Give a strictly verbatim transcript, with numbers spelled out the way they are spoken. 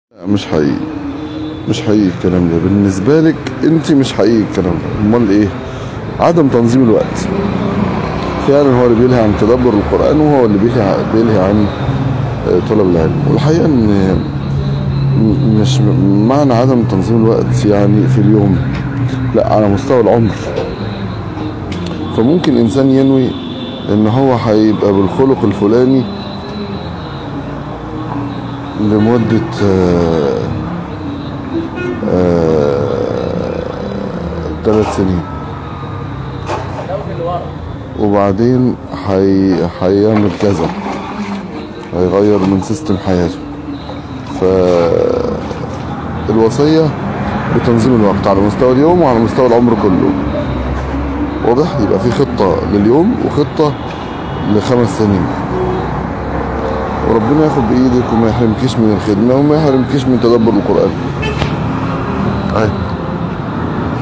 مش حقيقي. مش حقيقي الكلام ده بالنسبة لك انت، مش حقيقي الكلام ده. امال ايه؟ عدم تنظيم الوقت فعلا هو اللي بيلهي عن تدبر القرآن، وهو اللي بيلهي بيلهي عن طلب العلم. والحقيقة ان مش معنى عدم تنظيم الوقت يعني في اليوم، لا، على مستوى العمر. فممكن انسان ينوي ان هو هيبقى بالخلق الفلاني لمدة آآ آآ ثلاث سنين، وبعدين هي هيعمل كذا، هيغير من سيستم حياته. فالوصية بتنظيم الوقت على مستوى اليوم وعلى مستوى العمر كله. واضح؟ يبقى في خطة لليوم وخطة لخمس سنين، وربنا ياخد بإيدك وما يحرمكيش من الخدمة وما يحرمكيش من تدبر القرآن. أي